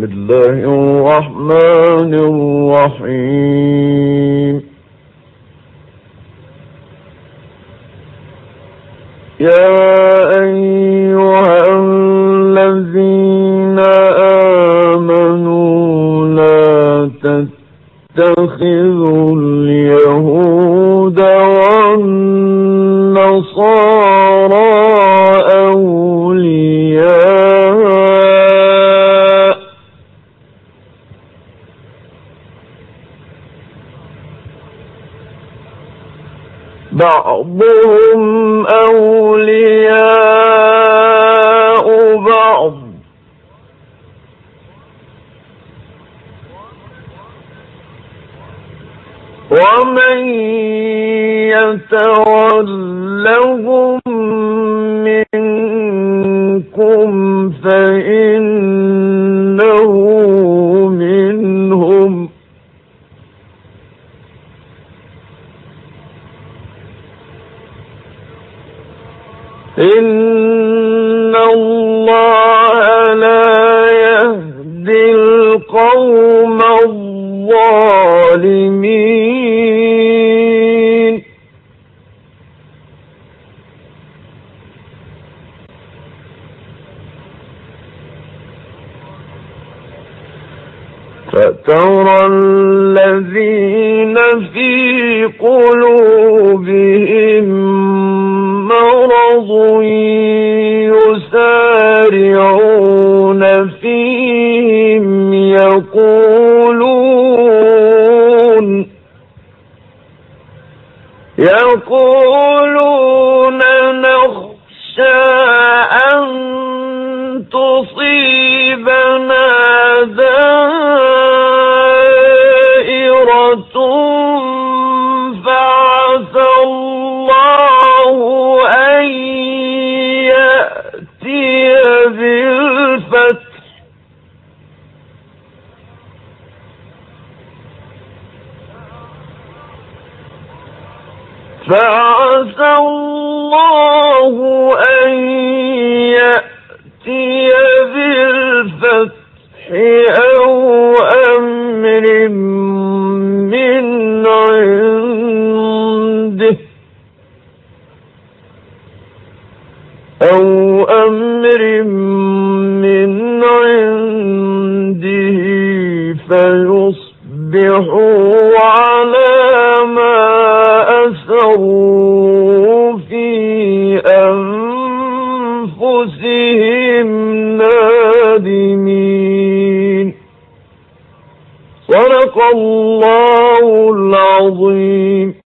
بسم الله الرحمن الرحيم. يا أيها الذين آمنوا لا تتخذوا اليهود والنصارى أولياء بعضهم أولياء بعض ومن يتولهم منكم فإنه منهم إن الله لا يهدي القوم الظالمين. فترى الذين في قلوبهم مرض يسارعون فيهم يقولون نخشى أن تصيبنا دائرة فعسى الله أن يأتي بالفتح أو أمر من عنده فيصبحوا على ما أسروا في أنفسهم نادمين. صدق الله العظيم.